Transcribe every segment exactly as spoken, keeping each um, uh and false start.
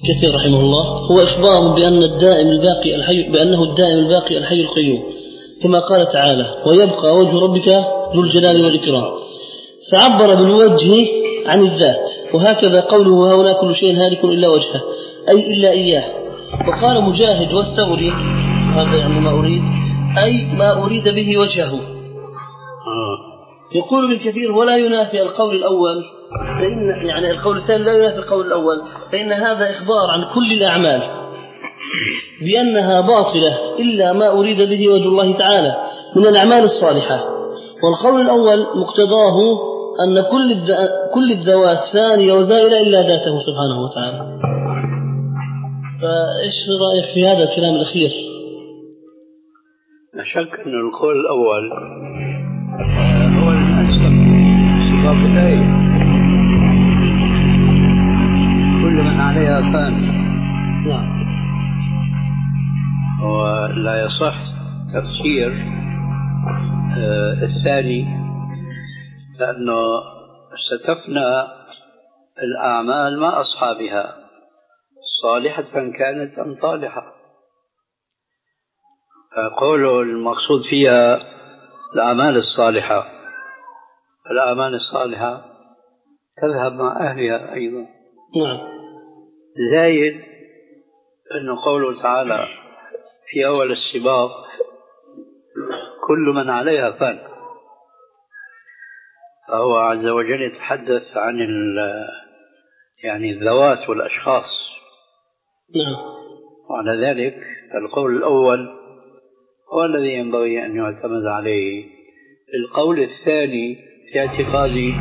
كثير رحمه الله هو إخبار بأن الدائم الباقي الحي بأنه الدائم الباقي الحي القيوم، كما قال تعالى: ويبقى وجه ربك ذو الجلال والإكرام، فعبر بالوجه عن الذات. وهكذا قوله: هؤلاء كل شيء هالك إلا وجهه، أي إلا إياه. وقال مجاهد والثوري، هذا يعني ما أريد، أي ما أريد به وجهه. يقول ابن كثير: ولا ينافي القول الأول، فإن يعني القول الثاني لا ينافي القول الأول، فإن هذا إخبار عن كل الأعمال بأنها باطلة إلا ما أريد به وجه الله تعالى من الأعمال الصالحة. والقول الأول مقتضاه أن كل كل الذوات ثانية وزائلة إلا ذاته سبحانه وتعالى. فإيش رأيك في هذا الكلام الأخير؟ لا شك أن القول الأول هو الأنسب سباق الآية: كل من عليها فان. نعم. ولا يصح تفسير آه الثاني، لأنه ستفنى الأعمال مع أصحابها، صالحة كانت أم طالحة. فقوله المقصود فيها الأعمال الصالحة، الأعمال الصالحة تذهب مع أهلها أيضا. نعم. زايد أنه قوله تعالى في أول السباق: كل من عليها فان، فهو عز وجل يتحدث عن يعني الذوات والأشخاص. نعم. وعلى ذلك القول الأول هو الذي ينبغي أن يعتمد عليه. القول الثاني في اعتقادي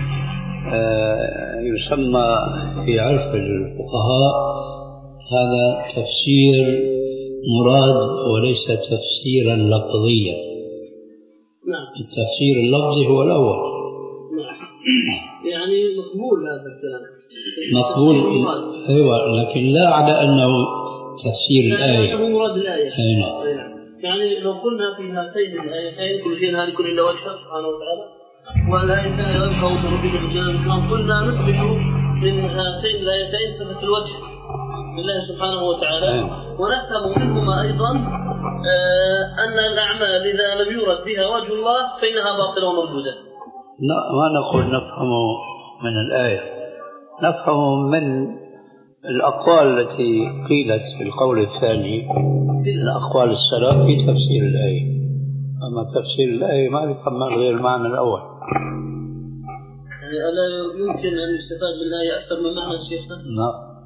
يسمى في عرف الفقهاء هذا تفسير مراد وليس تفسيرا لفظيا. نعم. التفسير اللفظي هو الأول. نعم. يعني مقبول هذا الكلام. مقبول، أيوة، لكن لا على أنه تفسير الآية. هو مراد الآية. أيوة. يعني لو قلنا في هاتين الآيتين كل شيء هالك إلا وجهه سبحانه وتعالى، والآية الثانية يبقى وجه ربك ذو الجلال والإكرام، قلنا نثبت من هاتين الآيتين صفة الوجه لله سبحانه وتعالى. أيوة. ونفهم منهما أيضا آه أن الأعمال إذا لم يرد بها وجه الله فإنها باطلة ومردودة. لا، ما نقول نفهمه من الآية، نفهم من الأقوال التي قيلت في القول الثاني من أقوال السلف في تفسير الآية. أما تفسير الآية ما يتحمل غير المعنى الأول. يعني ألا يمكن أن يستفاد من الآية أكثر من معنى شيخنا؟ لا،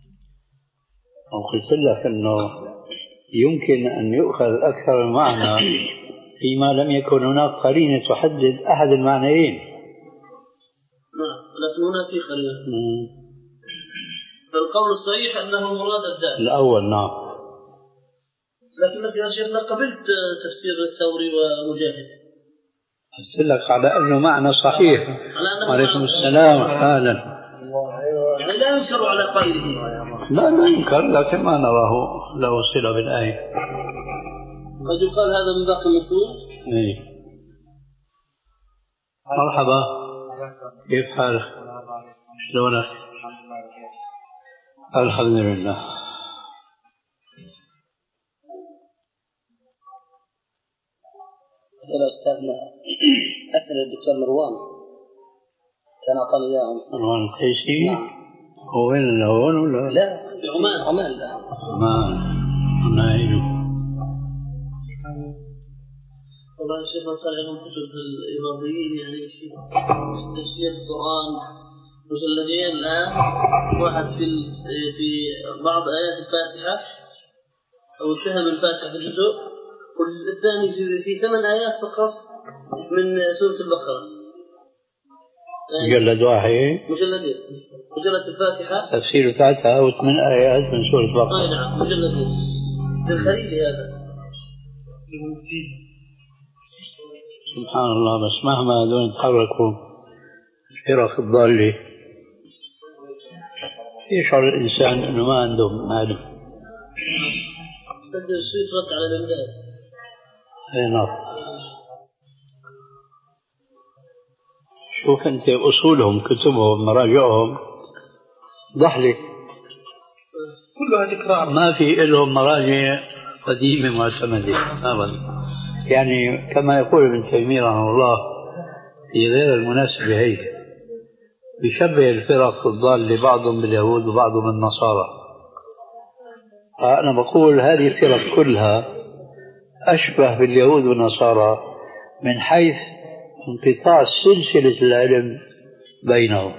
وقلت لك أنه يمكن أن يؤخذ أكثر المعنى فيما لم يكن هناك قرينة تحدد أحد المعنيين. نعم، لكن هنا في قرينة. فالقول الصحيح أنه مراد الذات الأول. نعم. لكنك يا شيخنا قبلت تفسير الثوري ومجاهد. قلت لك على أنه معنى صحيح. عليكم السلام. أهلا. يعني لا ينكر على قائله. لا لا ينكر، لكن ما نراه له صلة بالآية. قد يقال هذا من باقي النصوص. إيه. مرحبا، كيف حالك؟ شلونك؟ الحمد لله. هذا أستاذنا أسأل الدكتور مروان كان أعطاني إياهم. مروان القيسي. هو وين هون ولا؟ لا، في عمان. عمان لا. عمان. عمان. والله يا شيخ صار لهم كتب الإيراديين يعني في تفسير القرآن مجلدين الآن، واحد في في بعض آيات الفاتحة أو السهم الفاتحة في الجزء، والثاني في, في ثمان آيات فقط من سورة البقرة. مجلد واحد. مجلدين. مجلد الفاتحة. تفسير الفاتحة وثمان آيات من سورة البقرة. أي نعم، مجلدين. للخليل هذا. سبحان الله. بس مهما هذول يتحركوا الفرق الضالة يشعر الإنسان أنه ما عندهم معلم. سجل الشيخ رد على الإمداد. أي نعم. شوف أنت أصولهم، كتبهم، مراجعهم ضحلة. كلها تكرار، ما في لهم مراجع قديمة معتمدة أبدا. يعني كما يقول ابن تيمية رحمه الله في غير المناسبة هي بيشبه الفرق الضالة بعضهم باليهود وبعضهم بالنصارى. أنا بقول هذه الفرق كلها أشبه باليهود والنصارى من حيث انقطاع سلسلة العلم بينهم.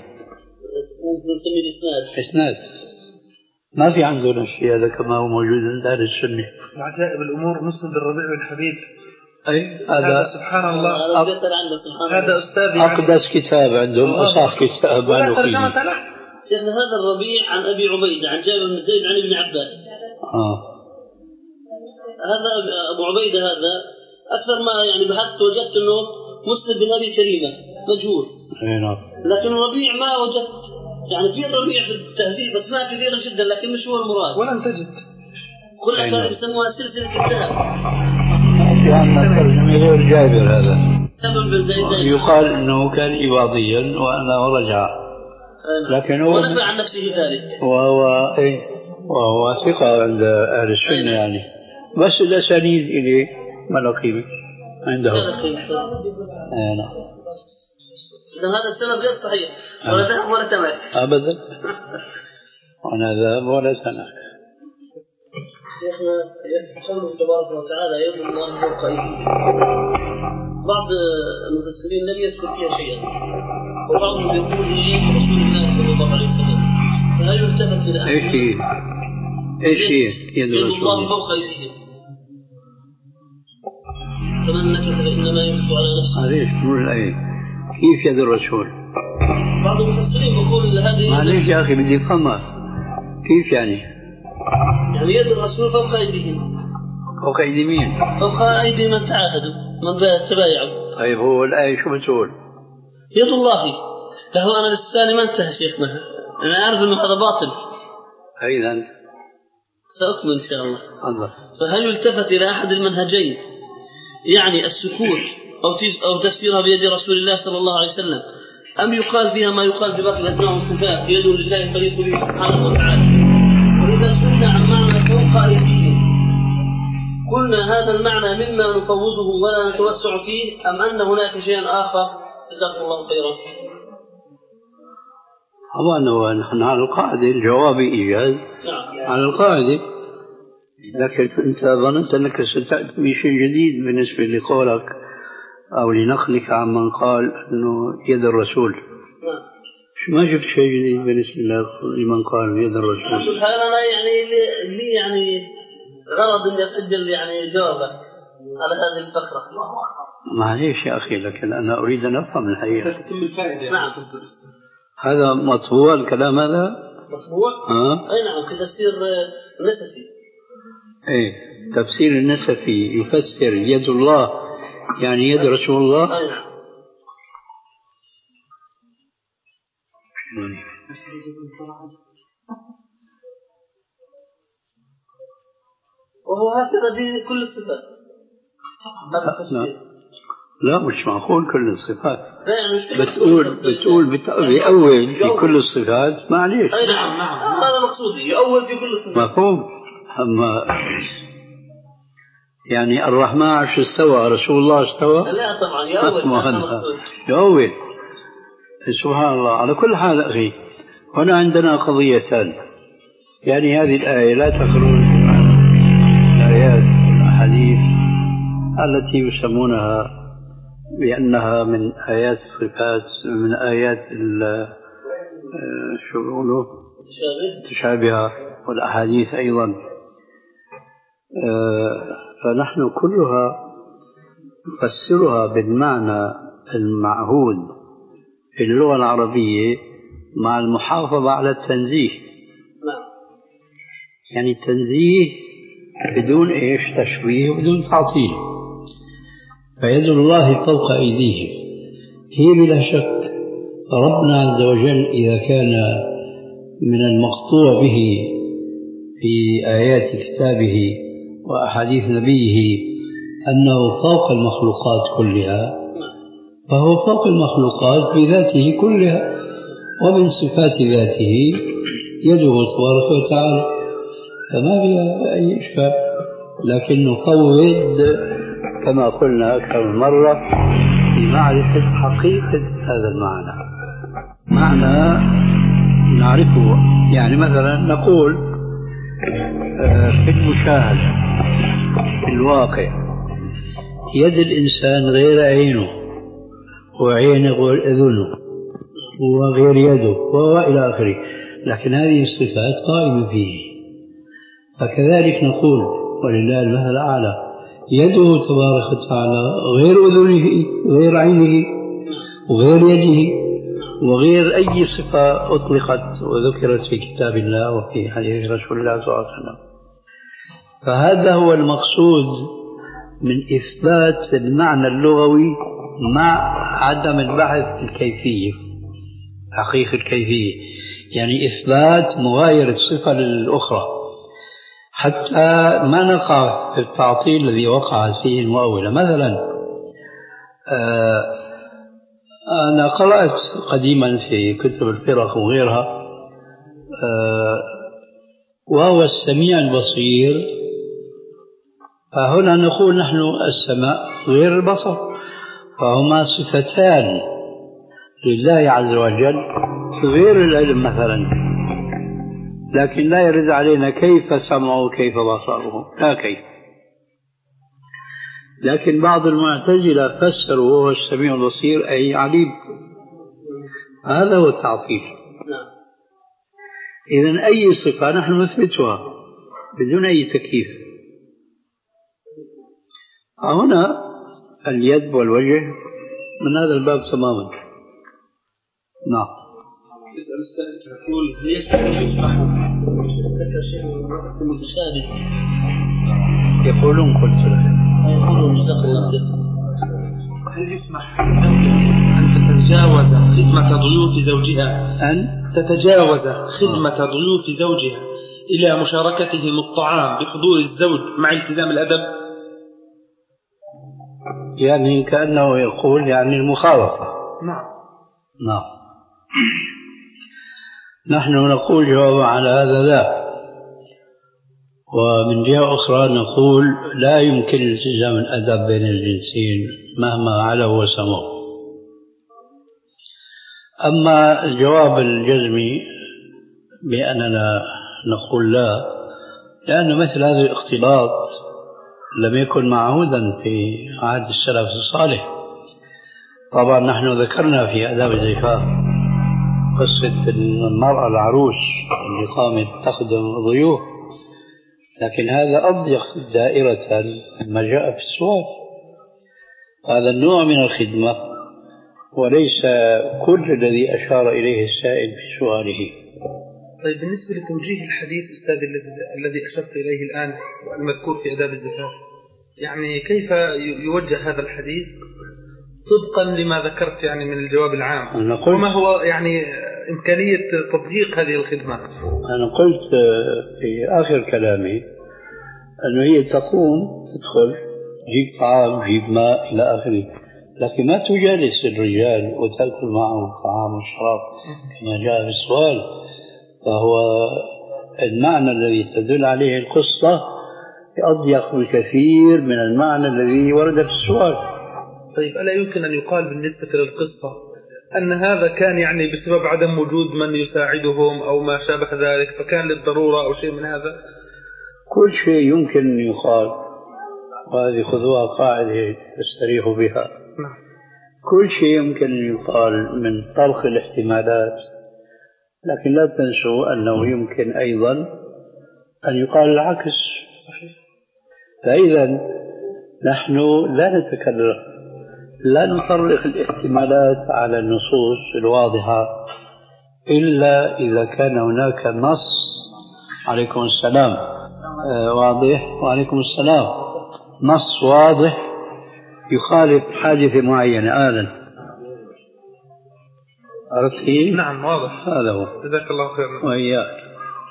إسناد ما في عندنا الشيء هذا كما هو موجود عند أهل السنة. عجائب الأمور مسند الربيع والحبيب. أي هذا سبحان الله. هذا أستاذ أقدس كتاب عندهم، أصح كتاب ولا ترجمة له. شيخنا هذا الربيع عن أبي عبيدة عن جابر بن زيد عن ابن عباس. آه. هذا أبو عبيدة هذا أكثر ما يعني بحثت وجدت أنه مسند بن أبي كريمة مجهول. نعم. لكن الربيع ما وجدت، يعني في الربيع في التهذيب أسماء كثيرة جدا لكن مش هو المراد. ولن تجد. كل أسماء يسموها سلسلة الذهب. في عندنا ترجمة غير جابر هذا. يقال أنه كان إباضيا وأنه رجع. لكن هو ونفع عن نفسه ذلك. وهو إيه وهو ثقة عند أهل السنة يعني. بس الأسانيد إليه ما له قيمة عندهم. آه نعم. إذا هذا السند غير صحيح ولا ذهب ولا تمر. أبدا. ولا ذهب ولا تمر. شيخنا يقول تبارك وتعالى يد الله فوق أيديهم. بعض المفسرين لم يذكر فيها شيئا وبعضهم يقول هي رسول الله صلى الله عليه وسلم. فهل يلتفت إلى ايش هي؟ ايش هي؟ يد الله فوق أيديهم. فمن نكث فإنما ينكث على نفسه. معليش نقول الآية كيف يد الرسول؟ بعض المفسرين يقول هذه معليش يا أخي بدي أفهمها كيف يعني؟ يعني يد الرسول فوق أيديهم. فوق أيدي مين؟ فوق أيدي من تعاهدوا من تبايعوا. طيب هو الآية شو بتقول؟ يد الله. فهو أنا لساني ما انتهى شيخنا، أنا أعرف أنه هذا باطل. أيضا سأكمل إن شاء الله. الله. فهل يلتفت إلى أحد المنهجين يعني السكوت أو تفسيرها بيد رسول الله صلى الله عليه وسلم، أم يقال فيها ما يقال في باقي الأسماء والصفات يد لله طريق به سبحانه وتعالى؟ وإذا سئلنا عن معنى فوق أيديهم قلنا هذا المعنى مما نفوضه ولا نتوسع فيه، أم أن هناك شيئا آخر؟ جزاكم الله خيرا. طبعا نحن على القاعدة الجواب إيجاز. نعم. على القاعدة، لكن أنت ظننت أنك ستأتي بشيء جديد بالنسبة لقولك أو لنقلك عن من قال أنه يد الرسول. نعم. ما جبت شيء جديد بالنسبة لمن قال يد الرسول. سبحان الله. يعني لي يعني غرض أن يسجل يعني جوابا على هذه الفقرة. معليش يا أخي، لكن أنا أريد أن أفهم الحقيقة. نعم. هذا مطبوع الكلام هذا؟ مطبوع؟ أه؟ أي نعم، في تفسير النسفي. إيه تفسير النسفي يفسر يد الله يعني يد رسول الله. أي نعم. وهو هكذا في كل الصفات. لا. لا مش معقول كل الصفات. يعني بتقول بتقول بأول في كل الصفات. معليش. أي نعم نعم هذا مقصودي، يأول في كل الصفات. مفهوم. أما يعني الرحمن عرش استوى، رسول الله استوى؟ لا طبعا يأول. يأول. سبحان الله. على كل حال أخي، هنا عندنا قضيتان. يعني هذه الآية لا تخرج عن الآيات والأحاديث التي يسمونها بأنها من آيات الصفات، من آيات شو بيقولوا تشابهة، والأحاديث أيضا. فنحن كلها نفسرها بالمعنى المعهود في اللغة العربية مع المحافظة على التنزيه. يعني التنزيه بدون إيش تشبيه وبدون تعطيل. فيد الله فوق أيديهم هي بلا شك ربنا عز وجل إذا كان من المقطوع به في آيات كتابه وأحاديث نبيه أنه فوق المخلوقات كلها، فهو فوق المخلوقات بذاته كلها، ومن صفات ذاته يده تبارك وتعالى. فما فيها أي إشكال، لكن نفوض كما قلنا أكثر من مرة في معرفة حقيقة هذا المعنى، معنى نعرفه. يعني مثلا نقول في المشاهدة في الواقع يد الإنسان غير عينه، وعينه غير أذنه، وغير يده، وإلى آخره، لكن هذه الصفات قائمة فيه. فكذلك نقول ولله المثل الأعلى يده تبارك وتعالى غير أذنه، غير عينه، وغير يده، وغير أي صفة أطلقت وذكرت في كتاب الله وفي حديث رسول الله صلى الله عليه وسلم. فهذا هو المقصود من إثبات المعنى اللغوي مع عدم البحث في الكيفية، حقيقة الكيفية، يعني إثبات مغايرة الصفة للأخرى، حتى ما نقع في التعطيل الذي وقعت فيه المؤولة. مثلا آه أنا قرأت قديما في كتب الفرق وغيرها آه وهو السميع البصير، فهنا نقول نحن السماء غير البصر، فهما صفتان لله عز وجل غير العلم مثلا، لكن لا يرد علينا كيف سمعه كيف بصره، لا كيف. لكن بعض المعتزلة فسروا وهو السميع البصير أي عليم، هذا هو التعطيل. إذن أي صفة نحن نثبتها بدون أي تكييف. هنا اليد والوجه من هذا الباب تماما. نعم. يقول يقولون قلت له يقولون جزاك الله خير، هل يسمح أن تتجاوز خدمة ضيوف زوجها أن تتجاوز خدمة ضيوف زوجها إلى مشاركتهم الطعام بحضور الزوج مع التزام الأدب؟ يعني كأنه يقول يعني المخالطة. نعم نعم. نحن نقول جواب على هذا لا، ومن جهة أخرى نقول لا يمكن التزام الأدب بين الجنسين مهما علوا وسموا. أما الجواب الجزمي بأننا نقول لا، لأن مثل هذا الاختلاط لم يكن معهودا في عهد السلف الصالح. طبعا نحن ذكرنا في آداب الزفاف قصة المرأة العروس اللي قامت تخدم ضيوف، لكن هذا أضيق دائرة ما جاء في السؤال، هذا النوع من الخدمة وليس كل الذي أشار إليه السائل في سؤاله. طيب بالنسبة لتوجيه الحديث أستاذ الذي أشرت إليه الآن والمذكور في آداب الزفاف، يعني كيف يوجه هذا الحديث طبقا لما ذكرت يعني من الجواب العام، وما هو يعني إمكانية تطبيق هذه الخدمة؟ أنا قلت في آخر كلامي أنه هي تقوم تدخل جيب طعام جيب ماء إلى آخره، لكن ما تجالس الرجال وتأكل معهم طعام وشراب كما جاء في السؤال. فهو المعنى الذي تدل عليه القصة أضيق بكثير من المعنى الذي ورد في السؤال. طيب ألا يمكن أن يقال بالنسبة للقصة أن هذا كان يعني بسبب عدم وجود من يساعدهم أو ما شابه ذلك، فكان للضرورة أو شيء من هذا؟ كل شيء يمكن أن يقال، وهذه خذوها قاعدة تستريحوا بها. نعم. كل شيء يمكن أن يقال من طلق الاحتمالات، لكن لا تنسوا أنه يمكن أيضا أن يقال العكس. فإذا نحن لا نتكلم، لا نطرق الاحتمالات على النصوص الواضحة إلا إذا كان هناك نص. عليكم السلام. آه واضح. وعليكم السلام. نص واضح يخالف حادثة معينة. آذن عرفت فيه؟ نعم واضح. هذا هو. جزاك الله خيرا. وإياك.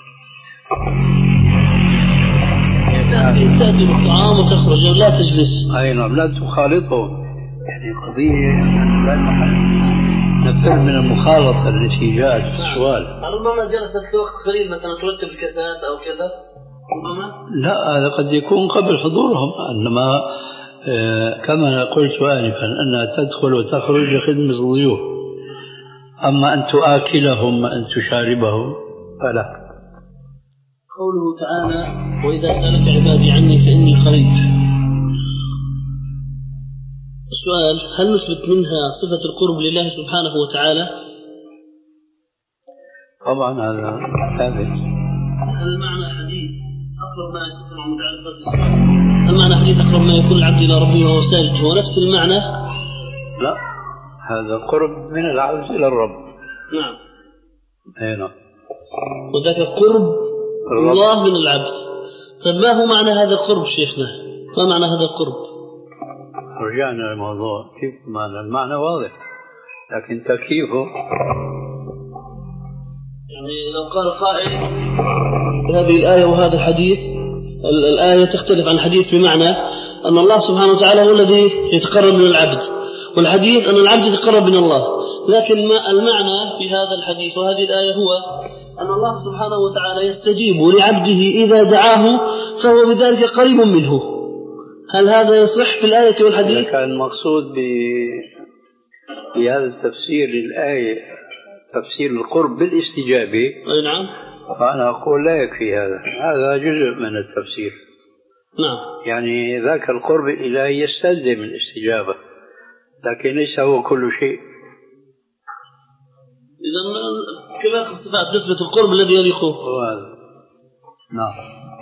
تأتي بالطعام وتخرج ولا تجلس. أي نعم، لا تخالطه، يعني قضية لا محل نفر من المخالطة التي جاءت في السؤال. ربما جلست في وقت قليل مثلا ترتب الكاسات أو كذا لا، هذا قد يكون قبل حضورهم، إنما كما قلت آنفا أنها تدخل وتخرج لخدمة الضيوف. أما أن تآكلهم أن تشاربهم فلا. قوله تعالى وإذا سألك عبادي عني فإني قريب. السؤال: هل نثبت منها صفة القرب لله سبحانه وتعالى؟ طبعا هذا ثابت. هل معنى حديث أقرب ما يكون متعلقات الصلاة هل معنى حديث أقرب ما يكون العبد إلى ربه وهو ساجد هو نفس المعنى؟ لا، هذا قرب من العبد إلى الرب. نعم. هنا وذاك قرب الله من العبد. طيب ما هو معنى هذا القرب شيخنا؟ ما معنى هذا القرب؟ رجعنا للموضوع. كيف معنى؟ المعنى واضح، لكن تكييفه يعني لو قال قائل هذه الآية وهذا الحديث، الآية تختلف عن الحديث بمعنى أن الله سبحانه وتعالى هو الذي يتقرب من العبد، والحديث أن العبد يتقرب من الله. لكن ما المعنى في هذا الحديث وهذه الآية هو أن الله سبحانه وتعالى يستجيب لعبده إذا دعاه فهو بذلك قريب منه. هل هذا يصح في الآية والحديث؟ إذا كان المقصود بهذا التفسير للآية تفسير القرب بالاستجابة، أي نعم، فأنا أقول لا يكفي هذا. هذا جزء من التفسير. نعم. يعني ذاك القرب الإلهي يستلزم الاستجابة، لكن ليس هو كل شيء. إذا كذلك الصفات تثبت القرب الذي يليقه. نعم.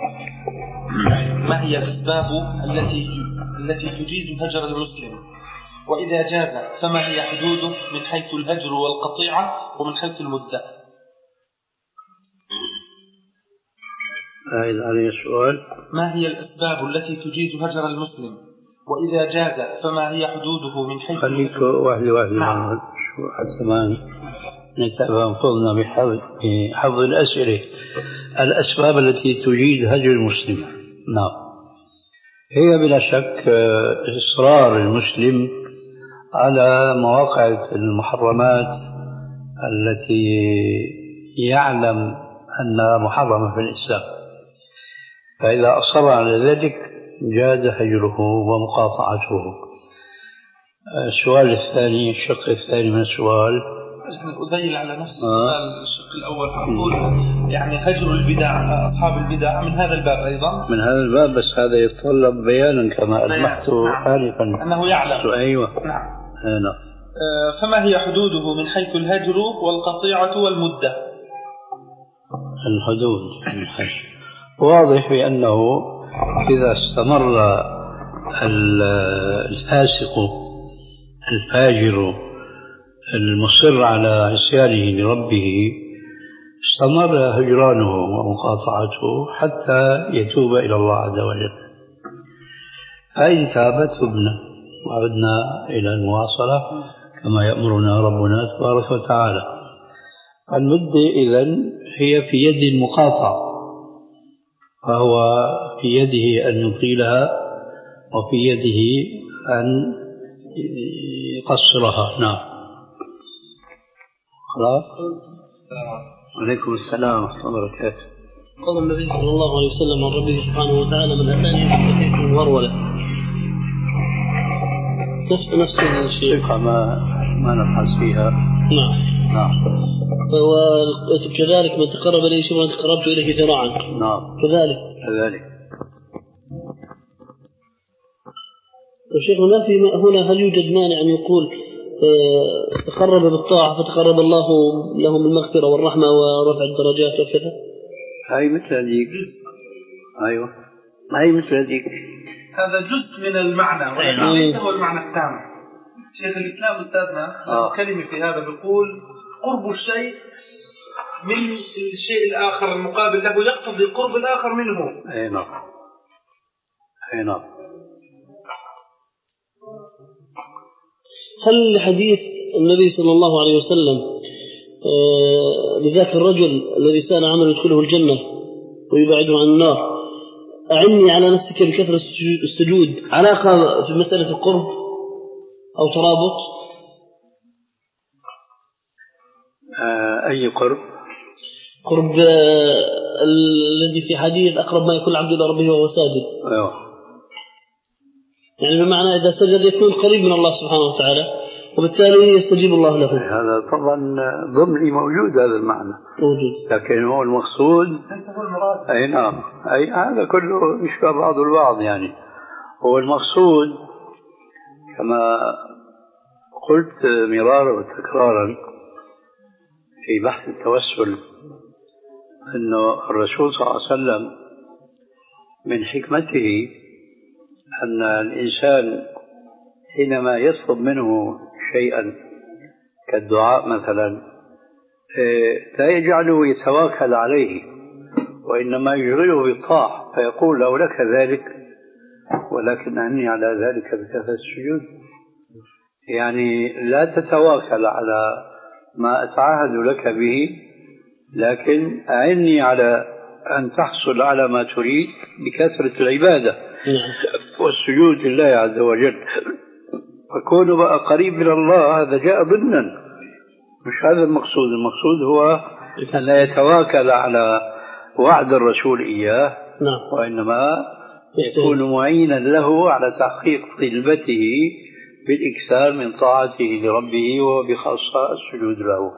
ما هي الأسباب التي التي تجيز هجر المسلم؟ وإذا جاز فما هي حدوده من حيث الهجر والقطيعة ومن حيث المدة؟ أعيد علي السؤال. ما هي الأسباب التي تجيز هجر المسلم؟ وإذا جاز فما هي حدوده من حيث خليك واحد واحد نعم. حتى ما نتابع فضلنا بحفظ بحفظ الأسئلة. الأسباب التي تجيز هجر المسلم، نعم، هي بلا شك إصرار المسلم على مواقع المحرمات التي يعلم أنها محرمة في الإسلام، فإذا أصر على ذلك جاز هجره ومقاطعته. السؤال الثاني، الشق الثاني من السؤال، أذيل على نفس السؤال الشق الأول، فأقول يعني هجر البدع، أصحاب البدع من هذا الباب أيضا، من هذا الباب، بس هذا يتطلب بيانا كما ألمحت آنفا. نعم. أنه يعلم. أيوة. نعم. نعم. فما هي حدوده من حيث الهجر والقطيعة والمدة؟ الحدود واضح بأنه إذا استمر الفاسق الفاجر المصر على عصيانه لربه استمر هجرانه ومقاطعته حتى يتوب إلى الله عز وجل. فإن تاب تبنا وعدنا إلى المواصلة كما يأمرنا ربنا تبارك وتعالى. المدة إذن هي في يد المقاطع، فهو في يده أن يطيلها وفي يده أن يقصرها. نعم. خلاص. عليكم السلام ورحمة الله وبركاته. قال النبي صلى الله عليه وسلم عن ربه سبحانه وتعالى: من أتاني يستفيد وروله. نفس نفس الشيء. ثقة ما ما نبحث فيها. نعم. نعم. وكذلك من تقرب إليه شبرا تقربت إليه ذراعا. نعم. كذلك. كذلك. الشيخ هنا في هنا هل يوجد مانع أن يقول تقرب بالطاعة فتقرب الله لهم بالمغفرة والرحمة ورفع الدرجات وكذا؟ هاي مثل هذيك. أيوة. هاي مثل هذيك. هذا جزء من المعنى ولكن ليس هو المعنى التام. شيخ الإسلام أستاذنا آه. كلمة في هذا بيقول قرب الشيء من الشيء الآخر المقابل له يقتضي قرب الآخر منه. أي نعم. أي نعم. هل حديث النبي صلى الله عليه وسلم آه لذاك الرجل الذي سأل عمل يدخله الجنة ويبعده عن النار أعني على نفسك بكثرة السجود علاقة في مسألة القرب أو ترابط؟ آه أي قرب؟ قرب آه الذي في حديث أقرب ما يكون العبد إلى ربه وهو ساجد. أيوه. يعني بمعنى إذا سجد يكون قريب من الله سبحانه وتعالى وبالتالي يستجيب الله له. هذا طبعا ضمني موجود هذا المعنى موجود، لكن هو المقصود أي نعم، أي هذا كله يشبه بعض البعض. يعني هو المقصود كما قلت مرارا وتكرارا في بحث التوسل أنه الرسول صلى الله عليه وسلم من حكمته أن الإنسان حينما يطلب منه شيئا كالدعاء مثلا لا يجعله يتواكل عليه، وإنما يشغله بالطاعة فيقول له لك ذلك ولكن أعني على ذلك بكثرة السجود. يعني لا تتواكل على ما أتعهد لك به، لكن أعني على أن تحصل على ما تريد بكثرة العبادة والسجود لله عز وجل. فكونه بقى قريب من الله هذا جاء ضمنا، مش هذا المقصود. المقصود هو أن لا يتواكل على وعد الرسول إياه، وإنما يكون معينا له على تحقيق طلبته بالإكثار من طاعته لربه وبخاصة السجود له.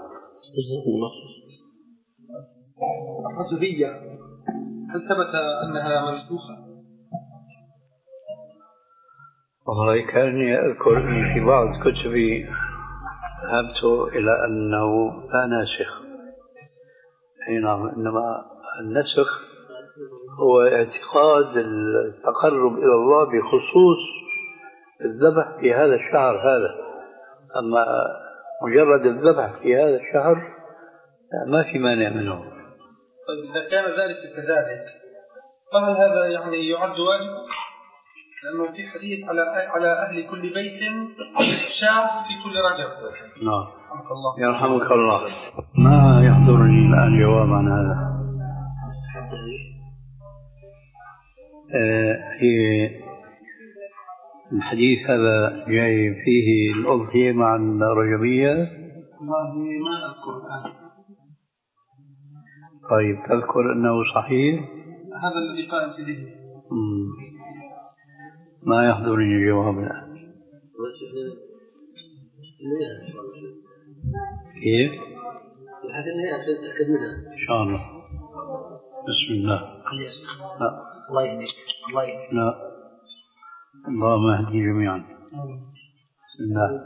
الرجبية هل ثبت أنها منسوخة؟ والله كأني أذكر أن في بعض كتبي ذهبت إلى أنه لا ناسخ. أي نعم، إنما النسخ هو اعتقاد التقرب إلى الله بخصوص الذبح في هذا الشهر هذا، أما مجرد الذبح في هذا الشهر ما في مانع منه. طيب إذا كان ذلك كذلك فهل هذا يعني يعد واجب؟ لأنه في حديث على على أهل كل بيت شاة في كل رجب. نعم. يرحمك الله. ما يحضرني الآن جواب عن هذا. في الحديث هذا جاي فيه الأضحية مع الرجبية. والله ما أذكر الآن. طيب تذكر أنه صحيح؟ هذا الذي قائم في ذهني. ما يحضرني جواب الآن. كيف؟ إن شاء الله. بسم الله. لا. الله يهديك. الله يهديك. لا. اللهم اهدي جميعا. بسم الله.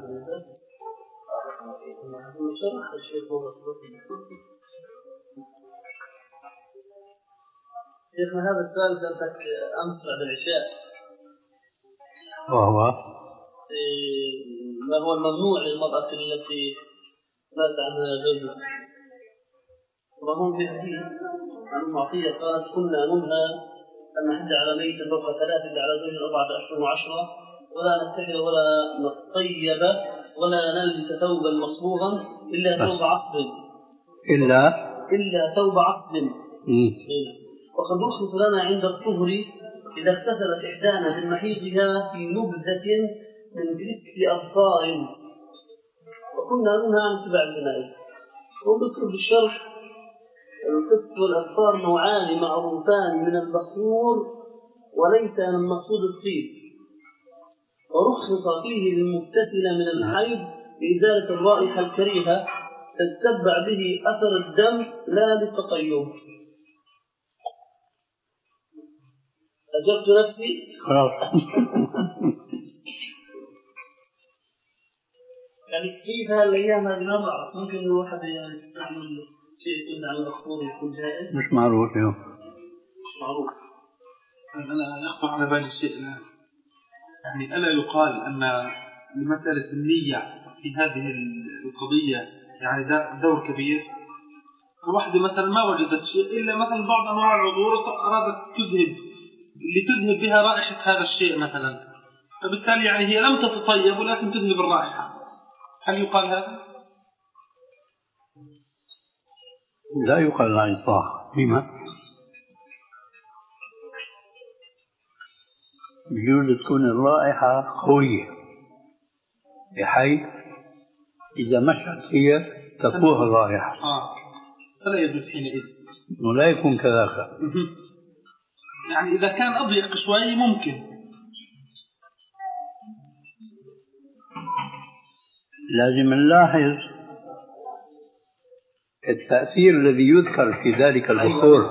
شيخنا هذا السؤال سألتك أمس بعد العشاء، وهو ما هو الممنوع للمرأة التي مات عنها زوجها؟ وهم في حديث عن معطية قالت كنا ننهى أن نحج على ميت فوق ثلاث إلا على زوج أربعة أشهر وعشرة، ولا نتحل ولا نطيب ولا نلبس ثوبا مصبوغا إلا ثوب عصب إلا إلا ثوب عصب. وقد رخص لنا عند الطهر إذا اغتسلت إحدانا من محيضها في نبذة من جلد أظفار، وكنا ننهى عن اتباع الجنائز. وذكر بالشرح القسط والأظفار نوعان معروفان من البخور وليس من مقصود الطيب، ورخص فيه للمغتسل من الحيض لإزالة الرائحة الكريهة تتبع به أثر الدم لا للتطيب. أجبت نفسي خلاص. يعني كيف هالأيام هذه نضع ممكن الواحد يستعمل شيء يكون على الأخبار يكون جائز؟ مش معروف اليوم. مش معروف. أنا يخطر على بالي شيء الآن، يعني ألا يقال أن مسألة النية في هذه القضية يعني دور كبير؟ الواحدة مثلا ما وجدت شيء إلا مثلا بعض أنواع العطور أرادت تذهب لتذهب بها رائحة هذا الشيء مثلا، فبالتالي يعني هي لم تتطيب ولكن تذهب الرائحة، هل يقال هذا؟ لا يقال لا إطلاق. لما؟ بجوز تكون الرائحة قوية بحيث إذا مشت هي تفوه الرائحة. آه. فلا يجوز حينئذ. ولا يكون كذاك. يعني إذا كان أضيق شوي ممكن. لازم نلاحظ التأثير الذي يذكر في ذلك البخور،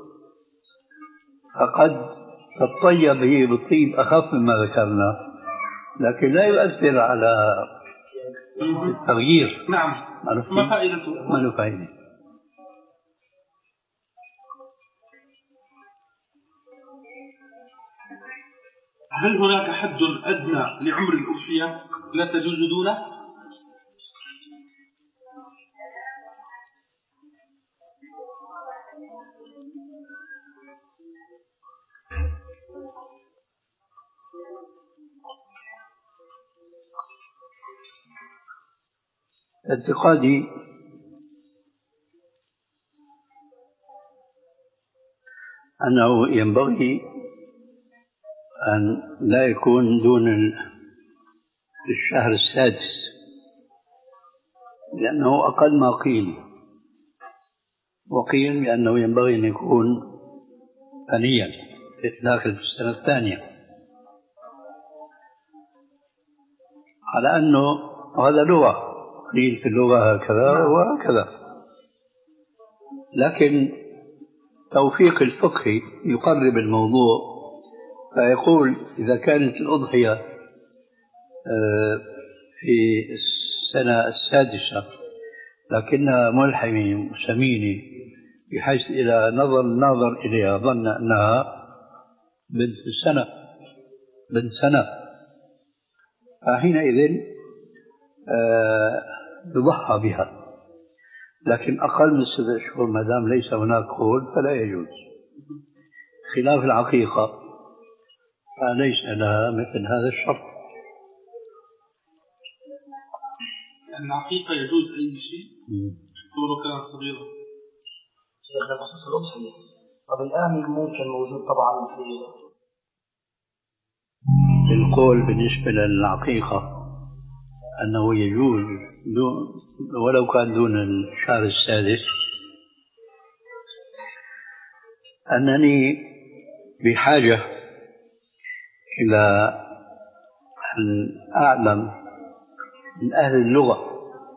فقد تطيب هي بالطيب أخف مما ذكرنا، لكن لا يؤثر على التغيير. نعم. ما فائدته؟ ما له فائدة. هل هناك حد أدنى لعمر الأضحية لا تجوز دونه؟ اعتقادي أنه ينبغي أن لا يكون دون الشهر السادس، لأنه أقل ما قيل، وقيل بأنه ينبغي أن يكون ثانيا داخل في السنة الثانية، على أنه هذا لغة قيل في اللغة هكذا وهكذا، لكن توفيق الفقه يقرب الموضوع، فيقول إذا كانت الأضحية في السنة السادسة لكنها ملحمة سمينة بحيث إذا نظر الناظر إليها ظن أنها بنت سنة بنت سنة فحينئذ يضحى بها، لكن أقل من ستة أشهر ما دام ليس هناك قول فلا يجوز، خلاف العقيقة فليس لها مثل هذا الشرط. العقيقة يجوز أي شيء ولو كانت صغيرة. شيخنا بخصوص الأضحية، طب الآن ممكن موجود طبعا في القول بالنسبة للعقيقة أنه يجوز ولو كان دون الشهر السادس، أنني بحاجة إلى أن أعلم من أهل اللغة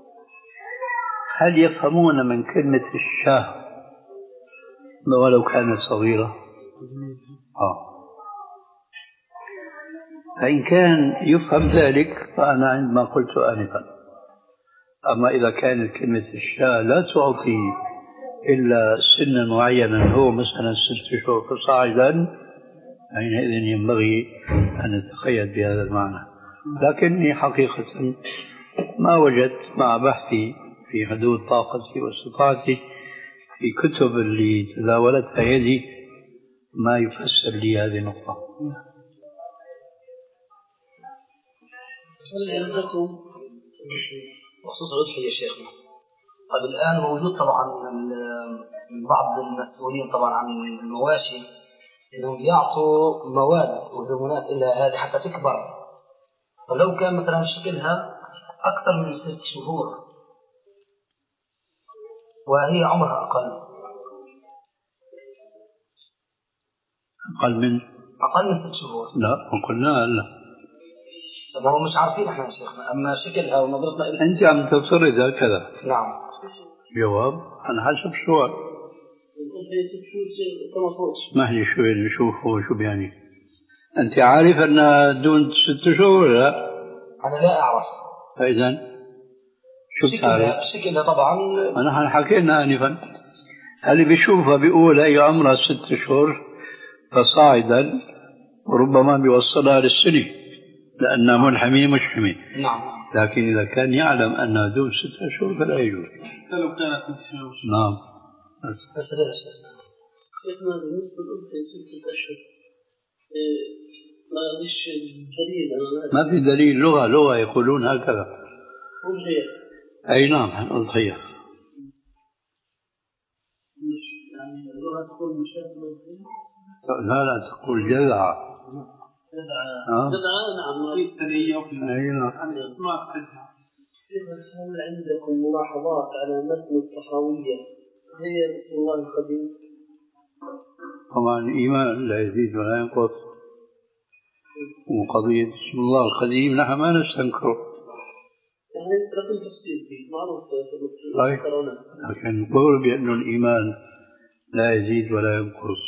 هل يفهمون من كلمة الشاه ولو كانت صغيرة؟ آه. فإن كان يفهم ذلك فأنا عندما قلت آنفا، أما إذا كانت كلمة الشاة لا تعطي إلا سنا معينا هو مثلا ست شهور فصاعدا حينئذ ينبغي أن نتقيد بهذا المعنى، لكني حقيقة ما وجدت مع بحثي في حدود طاقتي واستطاعتي في كتب اللي تداولتها يدي ما يفسر لي هذه النقطة. هل عندكم بخصوص الأضحية يا شيخنا؟ طيب الآن موجود طبعا من بعض المسؤولين طبعا عن المواشي إنهم يعطوا مواد وهرمونات إلى هذه حتى تكبر، ولو كان مثلا شكلها أكثر من ست شهور وهي عمرها أقل أقل من أقل من ست شهور لا قلنا لا، طب هم مش عارفين احنا يا شيخنا، اما شكلها ونظرتنا الى انت عم تفترض هكذا. نعم. جواب عن حسب السؤال. اسمح لي شوي نشوف هو شو بيعني. انت عارف انها دون ست شهور لا؟ انا لا اعرف. فاذا شو بتعرف؟ شكلها طبعا نحن حكينا انفا اللي بيشوفها بيقول هي عمرها ست شهور فصاعدا وربما بيوصلها للسنه لأنها ملحمية مش حمية. نعم. لكن إذا كان يعلم أنها دون ستة أشهر فلا يجوز. لو كانت ملحمية. نعم. بس لا شيخنا. شيخنا بالنسبة للأنثى ستة أشهر ما فيش دليل. ما في دليل، لغة لغة يقولون هكذا. أضحية. أي نعم أضحية. يعني اللغة تقول مشاهدة. لا لا تقول جذعة. جذعة جذعة نعم في الثنية وفي الثنية. هل عندكم ملاحظات على متن الطحاوية هي بسم الله القديم. طبعا الإيمان لا يزيد ولا ينقص، وقضية بسم الله القديم نحن ما نستنكره، يعني لكن تفسير فيه معروف صحيح، لكن نقول بأنه الإيمان لا يزيد ولا ينقص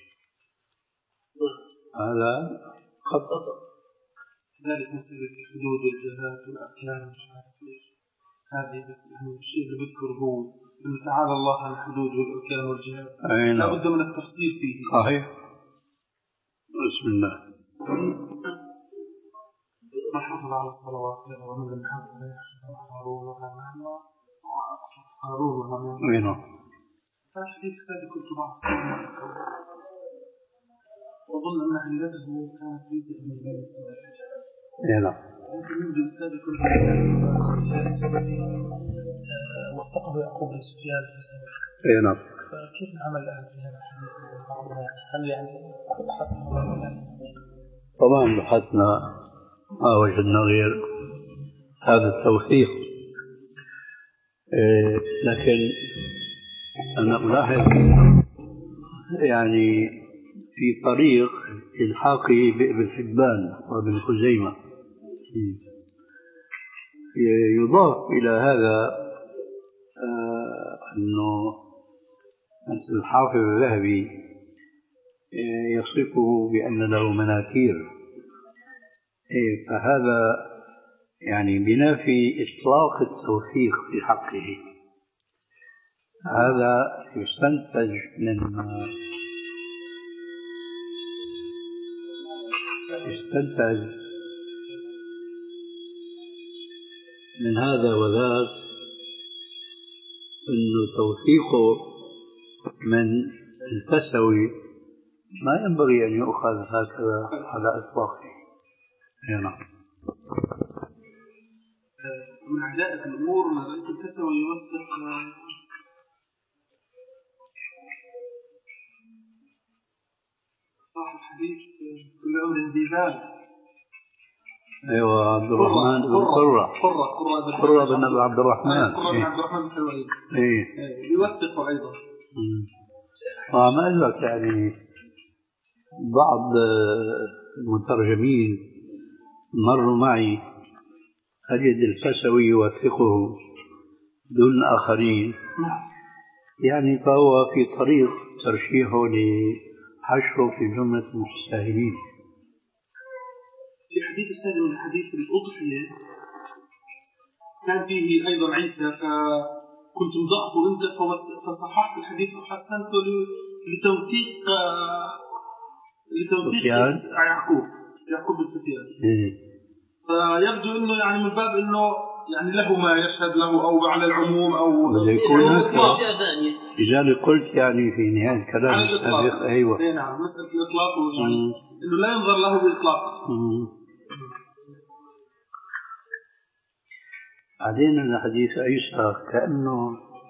هذا خطأ. ذلك مسألة الحدود والجهات والأركان ومش عارف ايش، هذه يعني الشيء اللي بذكره هو إنه تعالى الله عن الحدود والأركان والجهات، لا بد من التفصيل فيه. صحيح. بسم الله. من حافظ على الصلوات ومن لم يحافظ عليها هارون وهامان هارون وهامان. وينه؟ فالحديث الذي كنت بعض وظن أن علته كانت في تأمين. إيه لا. لكن يبدو الأستاذ كنت وثقه يعقوب بن سفيان. إيه نعم. فكيف العمل الآن في هذا الحديث؟ هل يعني بحثنا؟ طبعا بحثنا ما وجدنا غير هذا التوثيق، إيه لكن أنا ألاحظ يعني في طريق الحاقه بابن حبان وابن خزيمة يضاف إلى هذا آه أنه مثل الحافظ الذهبي يصفه بأن له مناكير، فهذا يعني بنافي إطلاق التوثيق في حقه. هذا يستنتج من يستنتج من هذا وذاك أنه توثيقه من الفسوي ما ينبغي أن يؤخذ هكذا على إطلاقه. نعم. من عجائب الأمور ما رأيت الفسوي يوثق صاحب الحديث كل أمر ذي. أيوة عبد الرحمن بن قرة قرة قرة بن أبي عبد الرحمن قرة بن عبد الرحمن الحلواني إيه يوثق أيضا. وما أدرك يعني بعض المترجمين مروا معي أجد الفسوي يوثقه دون آخرين، يعني فهو في طريق ترشيحه لحشره في جملة المتساهلين. في حديث الثاني من حديث الأضحية كان فيه أيضا عيسى، فكنت مضعفه أنت فصححت الحديث وحسنته لتوثيق لتوثيق يعقوب يعقوب بن سفيان. فيبدو أنه يعني من باب أنه يعني له ما يشهد له أو على العموم أو يكون هكذا. لذلك قلت يعني في نهاية كلام السابق أيوة إيه نعم مسألة الإطلاق يعني إنه لا ينظر له بإطلاق. بعدين الحديث عيسى كأنه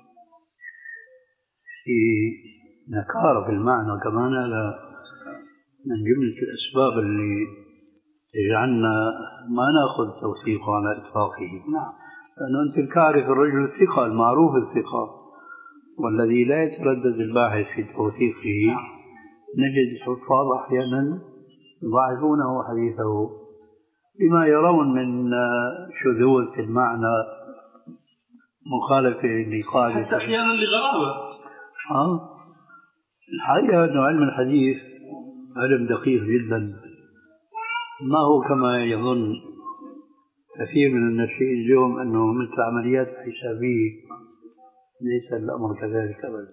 في نكارة في المعنى كمان، هذا من جملة الأسباب اللي يجعلنا ما نأخذ توثيقه على إطلاقه. نعم. لأنه أنت تعرف الرجل الثقة المعروف الثقة والذي لا يتردد الباحث في توثيقه. نعم. نجد الحفاظ أحيانا يضاعفونه حديثه بما يرون من شذوذ في المعنى مخالفة لقاعدة، حتى أحيانا لغرابة. ها الحقيقة أنه علم الحديث علم دقيق جدا، ما هو كما يظن كثير من الناشئين اليوم أنه مثل عمليات حسابية، ليس الأمر كذلك أبدا.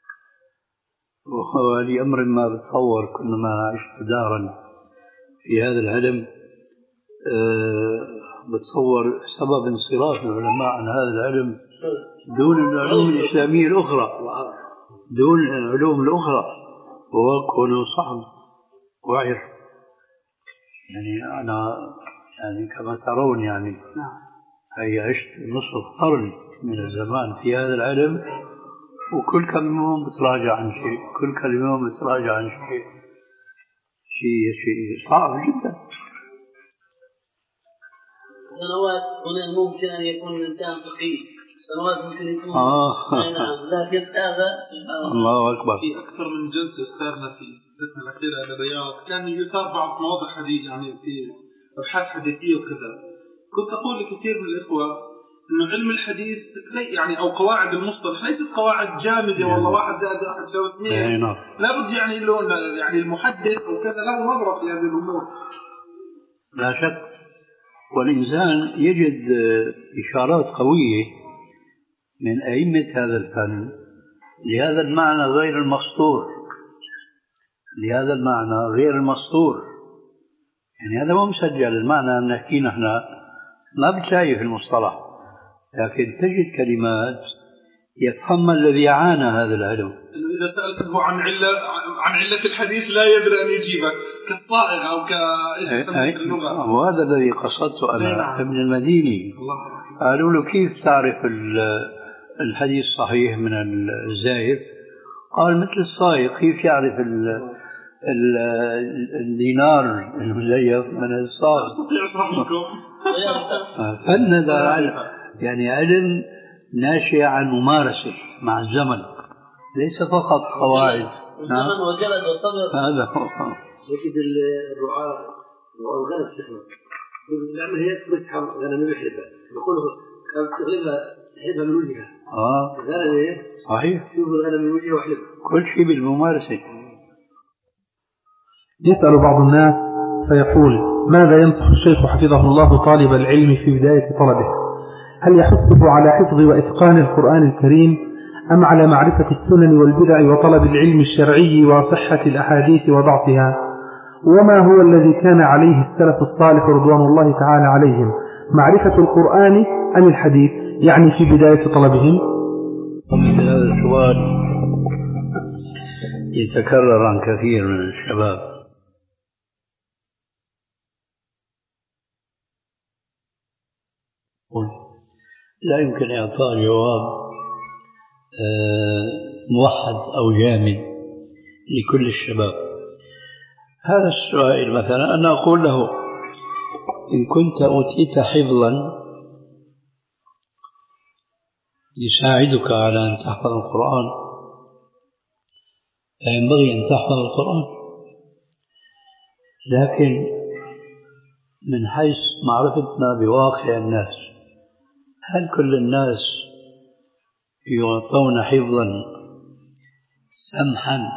ولأمر ما بتصور كلما عشت دارا في هذا العلم أه بتصور سبب انصراف العلماء عن هذا العلم دون العلوم الإسلامية الأخرى، دون العلوم الأخرى، وهو كونه صعب وعر. يعني أنا يعني كما ترون يعني هي عشت نصف قرن من الزمان في هذا العلم، وكل كم يوم بتراجع عن شيء، كل كم يوم بتراجع عن شيء، شيء شيء صعب جدا. سنوات هنا ممكن أن يكون الإنسان فقيه سنوات ممكن يكون. آه. نعم. لكن هذا الله أكبر. في أكثر من جلسة أستاذنا في السنة الأخيرة على الرياض كان يثار بعض مواضيع حديث يعني في أبحاث حديثية وكذا. كنت أقول لكثير من الإخوة إنه علم الحديث يعني أو قواعد المصطلح ليست قواعد جامدة والله واحد زائد واحد يساوي اثنين. لابد يعني له يعني المحدث وكذا له نظرة في هذه الأمور. لا شك. والإنسان يجد إشارات قوية من أئمة هذا الفن لهذا المعنى غير المسطور، لهذا المعنى غير المسطور. يعني هذا مو مسجل، المعنى أن نحكي نحن ما بتلاقي في المصطلح، لكن تجد كلمات يفهمها الذي عانى هذا العلم. إذا سألته عن علة عن علة الحديث لا يدري أن يجيبك كالصائغ أو كاسم اللغة. وهذا الذي قصدته أنا. ابن المديني قالوا له كيف تعرف الحديث صحيح من الزائف؟ قال مثل الصائغ كيف يعرف الدينار المزيف من الصائغ. فن هذا يعني علم ناشئ عن ممارسة مع الزمن، ليس فقط قواعد. الزمن وجلد وصبر. هذا هو. وجد الرعاة والغنم تخلق العمل هي تمسح غنم يحلبها يقوله تغلبها تحلبها من وجهها. اه الغنم ايه صحيح. شوف الغنم من وجهها وحلبها. كل شيء بالممارسة. يسأل بعض الناس فيقول: ماذا ينصح الشيخ حفظه الله طالب العلم في بداية طلبه؟ هل يحثه على حفظ وإتقان القرآن الكريم أم على معرفة السنن والبدع وطلب العلم الشرعي وصحة الأحاديث وضعفها؟ وما هو الذي كان عليه السلف الصالح رضوان الله تعالى عليهم، معرفة القرآن أم الحديث، يعني في بداية طلبهم؟ مثل هذا السؤال يتكرر عن كثير من الشباب. لا يمكن إعطاء جواب موحد أو جامد لكل الشباب. هذا السؤال مثلا أنا أقول له: إن كنت أوتيت حفظا يساعدك على أن تحفظ القرآن فينبغي أن تحفظ القرآن، لكن من حيث معرفتنا بواقع الناس، هل كل الناس يعطون حفظا سمحا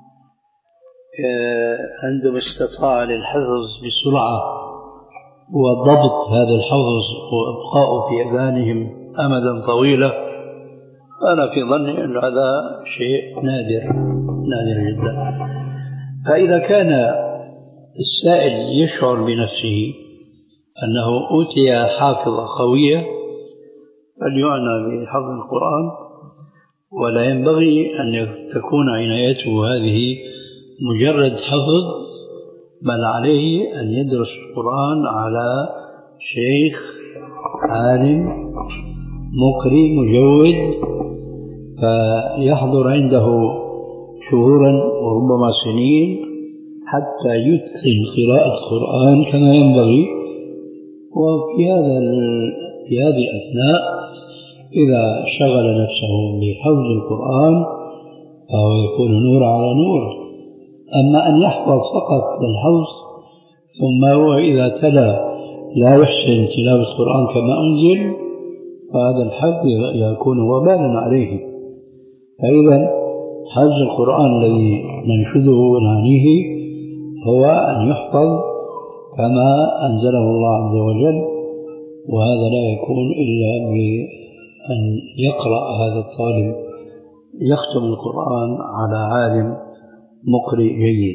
عندما استطاع للحفظ بسرعة وضبط هذا الحفظ وإبقاؤه في أذهانهم أمدا طويلا؟ أنا في ظني أن هذا شيء نادر نادر جدا. فإذا كان السائل يشعر بنفسه أنه أوتي حافظة قوية فليعنى بحفظ القرآن، ولا ينبغي أن تكون عنايته هذه مجرد حفظ، بل عليه أن يدرس القرآن على شيخ عالم مقري مجود فيحضر عنده شهورا وربما سنين حتى يتقن قراءة القرآن كما ينبغي. وفي هذا في هذه الأثناء إذا شغل نفسه بحفظ القرآن فهو يكون نور على نور. أما أن يحفظ فقط للحفظ ثم هو إذا تلا لا يحسن تلاوة القرآن كما أنزل فهذا الحفظ يكون وبالا عليه. فإذا حفظ القرآن الذي ننشده ونعنيه هو أن يحفظ كما أنزله الله عز وجل، وهذا لا يكون إلا بأن يقرأ هذا الطالب يختم القرآن على عالم مقرئ جيد.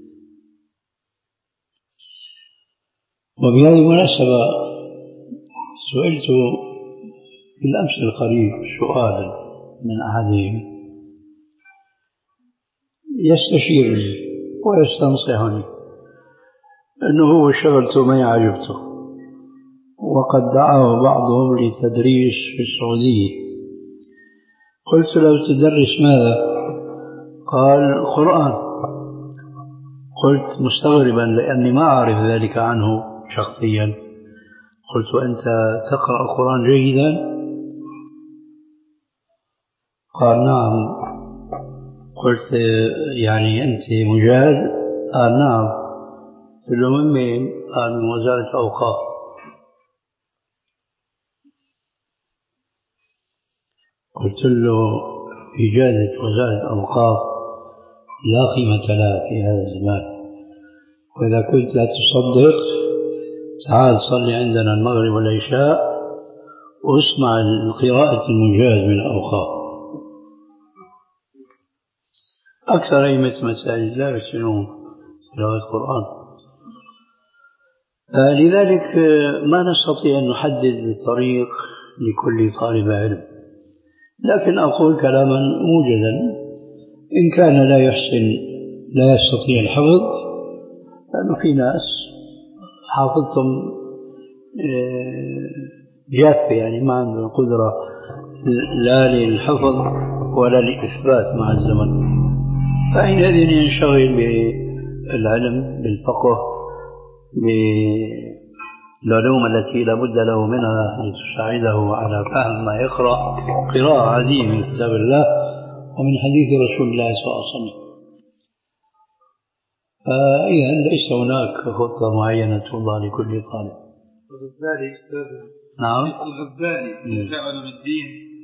وبهذه المناسبة سئلت في الأمس القريب سؤالا من أحدهم يستشيرني ويستنصحني أنه هو شغلته ما يعجبته، وقد دعاه بعضهم لتدريس في السعودية. قلت له: تدرس ماذا؟ قال: القرآن. قلت مستغربا لأني ما أعرف ذلك عنه شخصيا. قلت: أنت تقرأ القرآن جيدا؟ قال نعم. قلت يعني أنت مجاز؟ قال نعم. قلت له من مين؟ قال من وزارة الأوقاف. قلت له إجازة وزارة الأوقاف لا قيمة لها في هذا الزمان، وإذا كنت لا تصدق تعال صلي عندنا المغرب والعشاء واسمع القراءة المجاز من الأوقاف. أكثر أئمة مساجد لا يحسنون تلاوة القرآن. لذلك ما نستطيع أن نحدد الطريق لكل طالب علم، لكن أقول كلاما موجزا: إن كان لا يحسن لا يستطيع الحفظ، لأنه في ناس حافظتهم جافة، يعني ما عندهم قدرة لا للحفظ ولا للإثبات مع الزمن، فحينئذ ينشغل بالعلم بالفقه بالعلوم التي لا بد له منها لتساعده على فهم ما يقرأ قراءة عادية من كتاب الله ومن حديث رسول الله صلى الله عليه وسلم. فإذا ليس هناك خطة معينة توضع لكل طالب. الغزالي أستاذ نعم الغزالي جاء علم الدين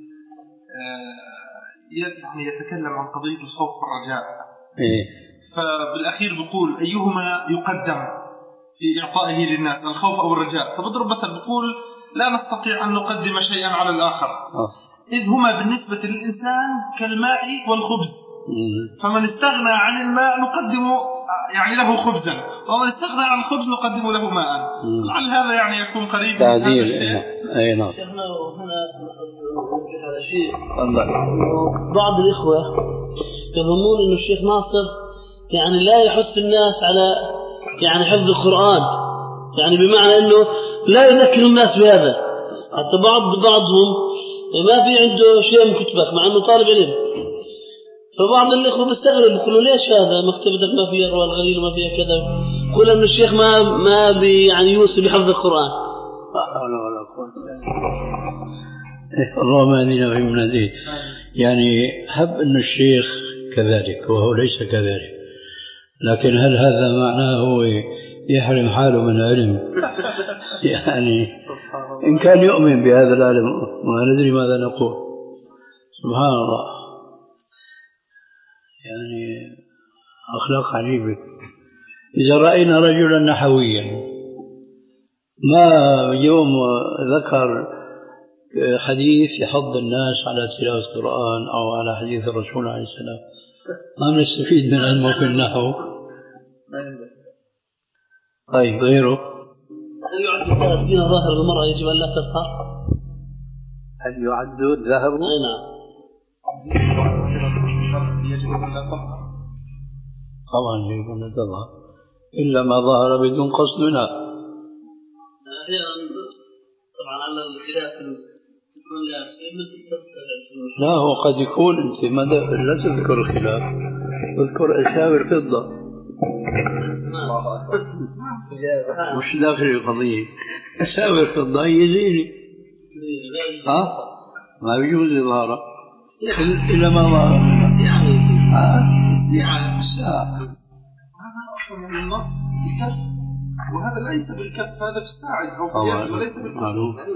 يعني يتكلم عن قضية الخوف والرجاء. إيه؟ فبالأخير بيقول أيهما يقدم في إعطائه للناس، الخوف أو الرجاء؟ فبضرب مثل بيقول لا نستطيع أن نقدم شيئا على الآخر، أوه. إذ هما بالنسبة للإنسان كالماء والخبز، فمن استغنى عن الماء نقدم يعني له خبزا، ومن استغنى عن الخبز نقدم له ماء. لعل هذا يعني يكون قريب من هذا الشيء. أي نعم. شيخنا هنا على شيء، الله. بعض الإخوة يظنون إنه الشيخ ناصر يعني لا يحث الناس على يعني حفظ القرآن، يعني بمعنى إنه لا يذكر الناس بهذا. حتى بعض بعضهم ما في عنده شيء من كتبك مع إنه طالب علم، فبعض الإخوة بيستغرب بيقولوا ليش هذا مكتبتك ما فيها الرواية الغليل وما فيها كذا، يقول إنه الشيخ ما ما بي يعني يوصي بحفظ القرآن. لا حول ولا قوة إلا بالله. اللهم اهدنا فيمن هديت. يعني هب أن الشيخ كذلك وهو ليس كذلك، لكن هل هذا معناه هو يحرم حاله من العلم؟ يعني إن كان يؤمن بهذا العلم ما ندري ماذا نقول. سبحان الله، يعني أخلاق عجيبة. إذا رأينا رجلا نحويا ما يوم ذكر حديث يحض الناس على تلاوة القرآن أو على حديث الرسول عليه السلام، ما نستفيد من علمه في النحو. طيب غيره؟ هل يعد الذهب دين ظاهر المرأة يجب أن لا تظهر؟ هل يعد الذهب؟ أي نعم. يجب أن لا تظهر؟ طبعا يجب أن لا تظهر إلا ما ظهر بدون قصد منها. طبعا على الخلاف لا، هو قد يكون أنت ما لا تذكر الخلاف، تذكر أشاور فضة مش داخل القضية. أشاور فضة يزيني، ها ما بيجوز إظهاره إلا ما ظهر يعني يعني الساعة. هذا أصلا من النص الكف، وهذا ليس بالكف، هذا في الساعد أو في اليد وليس بالكف.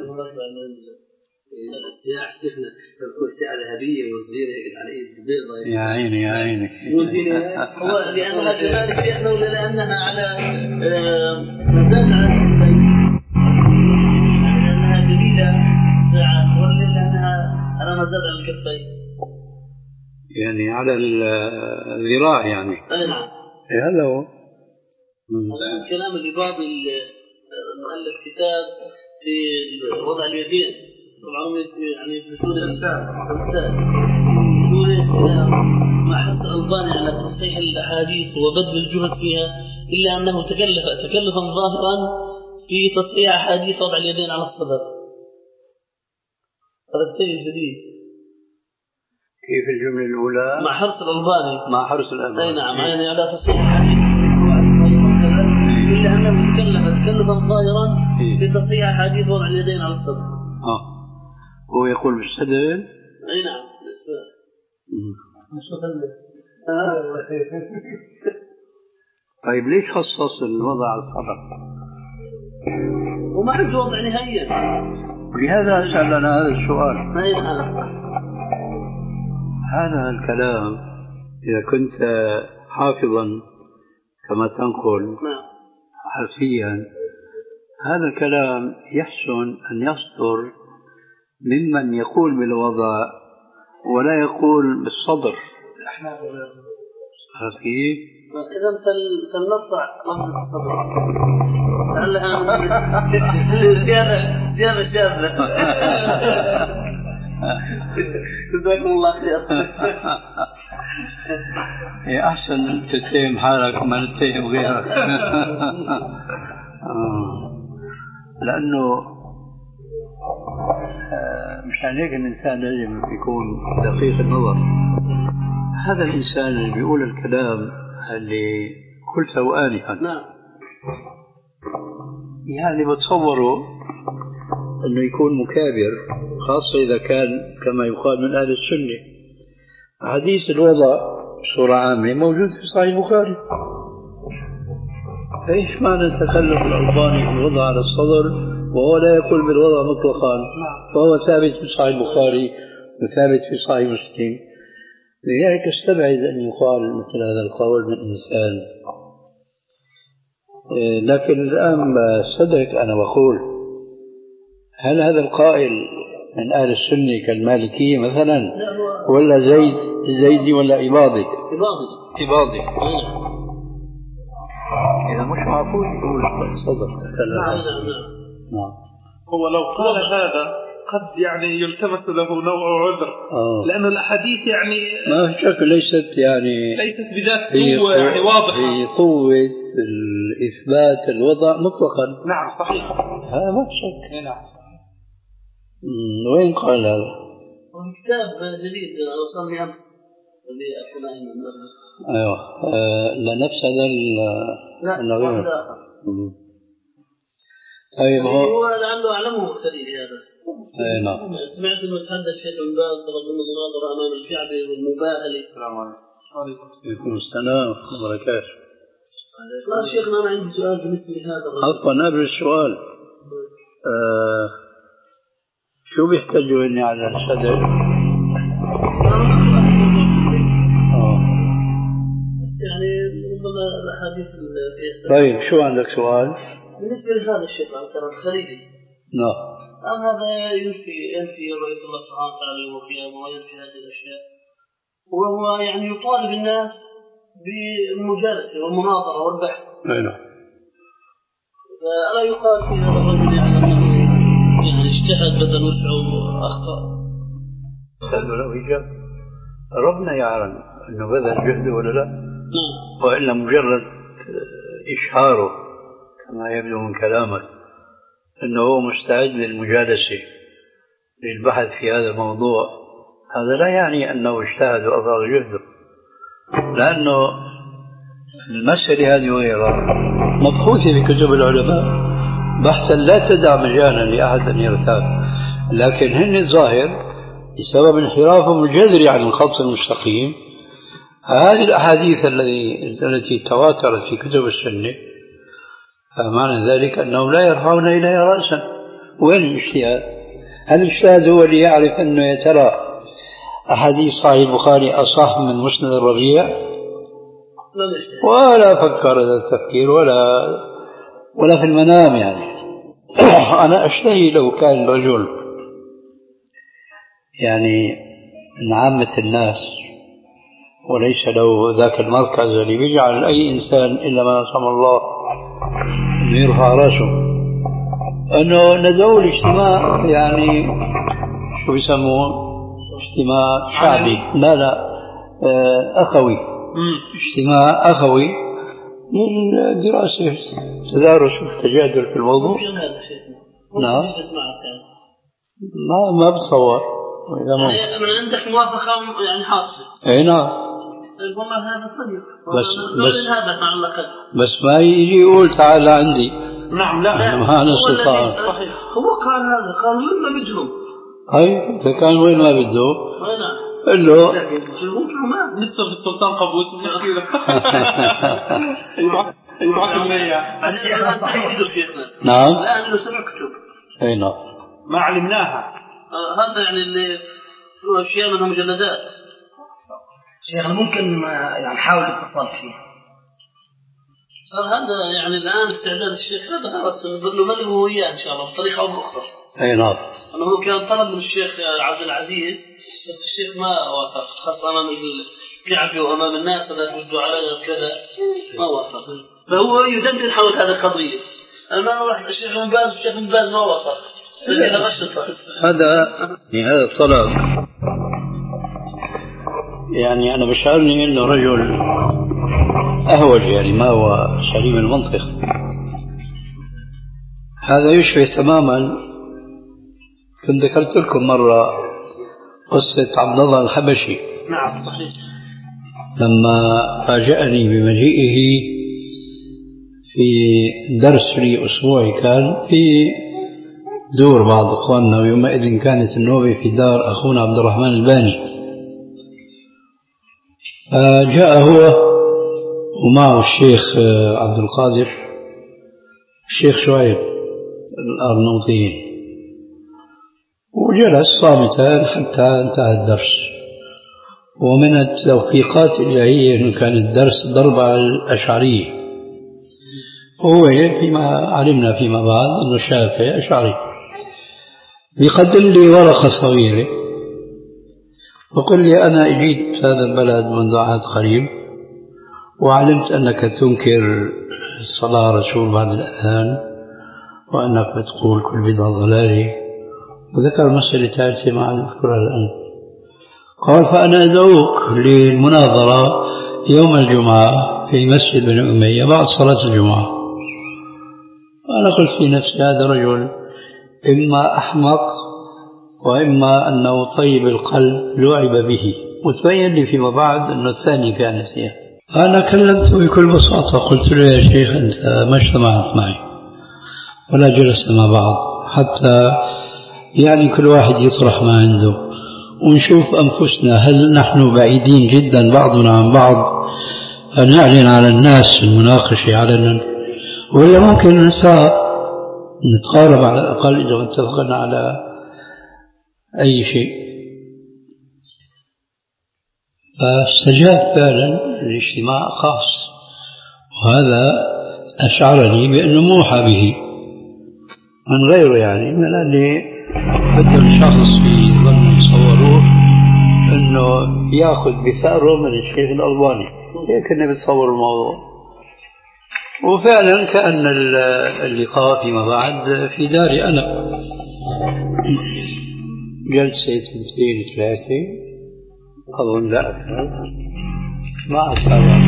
يا شيخنا تقول ساعة ذهبية وزينة على إيد بيضة. يا عيني يا عيني. هو لأنها كذلك شيخنا ولا لأنها على مزاد على الكفين، لأنها جديدة ساعة ولا لأنها على مزاد على الكفين، يعني على الذراع يعني. أي نعم. هذا هو كلام الإباض المؤلف كتاب في وضع اليدين، طبعا يعني يثبتون الإنسان ما حط الألباني على تصحيح الأحاديث وبذل الجهد فيها، إلا أنه تكلف تكلفا ظاهرا في تصحيح أحاديث وضع اليدين على الصدر. هذا الشيء جديد. كيف الجملة الأولى؟ مع حرص الألباني مع حرص الألباني. أي نعم، يعني على تصحيح الحديث، إلا أنه تكلف تكلفا ظاهرا في تصحيح أحاديث وضع اليدين على الصدر. آه هو يقول بالصدر. أي نعم. طيب ليش خصص الوضع على الصدر؟ وما عنده وضع نهائيا. لهذا أسأل أنا هذا السؤال. نعم. هذا الكلام إذا كنت حافظا كما تنقل حرفيا، هذا الكلام يحسن أن يصدر ممن يقول بالوضع ولا يقول بالصدر. حرفي إذا فلنطلع لفظ الصدر لعلها زيادة زيادة شاذة. جزاكم الله خير. يا أحسن تتهم حالك ما نتهم غيرك. لأنه مشان هيك الإنسان لازم يكون دقيق النظر. هذا الإنسان اللي بيقول الكلام اللي قلته آنفا نعم، يعني بتصوره أنه يكون مكابر، خاصة إذا كان كما يقال من أهل السنة. حديث الوضع بصورة عامة موجود في صحيح البخاري، فإيش معنى تكلم الألباني في الوضع على الصدر وهو لا يقول بالوضع مطلقا، فهو ثابت في صحيح البخاري وثابت في صحيح مسلم. لذلك استبعد أن يقال مثل هذا القول من إنسان. لكن الآن صدق أنا بقول، هل هذا القائل من أهل السنة كالمالكية مثلا ولا زيد زيدي ولا إباضي؟ إباضي إباضي. إذا مش معقول يقول الصدر. نعم. نعم. هو لو قال هذا قد يعني يلتمس له نوع عذر، لأن الأحاديث يعني ما في شك ليست يعني ليست بذات قوة يعني واضحة في قوة الإثبات الوضع مطلقا. نعم صحيح، هذا ما في شك. نعم. وين قال هذا؟ كتاب جديد أوصلني أمس لأثناء المدرسة. أيوه آه لنفس هذا لا طيب هو لعله أعلمه خليل هذا. أي نعم. سمعت أنه تحدث الشيخ بن باز طلب منه مناظرة أمام الشعبي والمباهلة. السلام عليكم. وعليكم السلام ورحمة الله وبركاته. لا شيخنا أنا عندي سؤال بالنسبة لهذا الرجل. عفوا قبل السؤال آه شو بيحتاجوا إني على الصدر؟ آه. بس يعني ربما الأحاديث فيها. طيب شو عندك سؤال؟ بالنسبة لهذا الشيخ عن كلام خليلي. نعم. أم هذا ينفي ينفي رؤية الله سبحانه وتعالى وقيامه وينفي هذه الأشياء، وهو يعني يطالب الناس بالمجالسة والمناظرة والبحث. نعم. فألا يقال في هذا الرجل يعني أنه يعني اجتهد بدل وسعه وأخطأ؟ هذا له إجابة. ربنا يعلم أنه بذل جهده ولا لا؟ نعم. وإلا مجرد إشهاره كما يبدو من كلامك أنه هو مستعد للمجالسة للبحث في هذا الموضوع، هذا لا يعني أنه اجتهد وأظهر جهده، لأنه المسألة هذه وغيرها مبحوثة في كتب العلماء بحثا لا تدع مجالا لأحد أن يرتاب، لكن هن الظاهر بسبب انحرافهم الجذري عن الخط المستقيم هذه الأحاديث التي تواترت في كتب السنة، فمعنى ذلك أنهم لا يرفعون إليها رأسا. وين الاجتهاد؟ هل الاجتهاد هو اللي يعرف أنه يترى أحاديث صحيح البخاري أصح من مسند الربيع؟ ولا فكر هذا التفكير ولا ولا في المنام. يعني أنا أشتهي لو كان رجل يعني من عامة الناس وليس له ذاك المركز اللي بيجعل أي إنسان إلا ما نصم الله يرفع رأسه، أنه ندعو الاجتماع يعني شو يسموه اجتماع شعبي، لا لا أخوي، اجتماع أخوي للدراسة تدارس والتجادل في الموضوع. نعم ما ما بتصور إذا ما يعني عندك موافقة يعني حاصلة. أي نعم. والله هذا طيب. بس بس هذا مع الله بس ما يجي يقول تعال عندي. نعم لا ما أنا استطاع. هو قال هذا قال وين ما بدهم. أي إذا كان وين ما بده قل له نتصل في السلطان قبوس الشيخ صحيح نعم لا أنه سبع كتب أي نعم ما علمناها. آه هذا يعني اللي أشياء منها مجلدات. شيخنا ممكن يعني نحاول الاتصال فيه. صار هذا يعني الآن استعداد الشيخ هذا خلاص نقول له من هو إياه إن شاء الله بطريقة أو بأخرى. أي نعم. أنه كان طلب من الشيخ عبد العزيز بس الشيخ ما وافق خاصة أمام الكعبة وأمام الناس هذا يردوا عليه كذا ما وافق. فهو يدندن حول هذه القضية. أنا راح الشيخ من باز الشيخ من باز ما وافق. هذا هذا الطلب يعني أنا بشعرني إنه رجل أهوج يعني ما هو سليم المنطق. هذا يشبه تماما كنت ذكرت لكم مرة قصة عبد الله الحبشي. نعم صحيح. لما فاجأني بمجيئه في درس لي أسبوعي كان في دور بعض إخواننا ويومئذ كانت النوبة في دار أخونا عبد الرحمن الباني. فجاء هو ومعه الشيخ عبد القادر الشيخ شعيب الأرنوطيين وجلس صامتا حتى انتهى الدرس. ومن التوفيقات الإلهية أنه كان الدرس ضرب على الأشعرية. هو فيما علمنا فيما بعد أنه الشافعي أشعري. بيقدم لي ورقة صغيرة وقل لي أنا أجيت في هذا البلد منذ عهد قريب وعلمت أنك تنكر الصلاة رسول بعد الأذان وأنك بتقول كل بدعة ضلالة وذكر مسألة ثالثة ما أذكرها الآن. قال فأنا أدعوك للمناظرة يوم الجمعة في مسجد بن أمية بعد صلاة الجمعة. أنا قلت في نفسي هذا رجل إما أحمق وإما أنه طيب القلب لعب به. وتبين لي فيما بعد أنه الثاني كان نسيه. أنا كلمته بكل بساطة قلت له يا شيخ أنت ما اجتمعت معي ولا جلسنا مع بعض حتى يعني كل واحد يطرح ما عنده ونشوف أنفسنا هل نحن بعيدين جدا بعضنا عن بعض فنعلن على الناس المناقشة علنا ولا ممكن نتقارب على الأقل إذا اتفقنا على أي شيء. فاستجاب فعلا الاجتماع خاص وهذا أشعرني بأنه موحى به من غيره يعني من اللي بدل الشخص يظن يصوروه أنه يأخذ بثأره من الشيخ الألباني هيك كنا بتصور الموضوع. وفعلا كأن اللقاء فيما بعد في داري أنا جلسة اثنتين ثلاثة أظن لا أكثر مع السابع.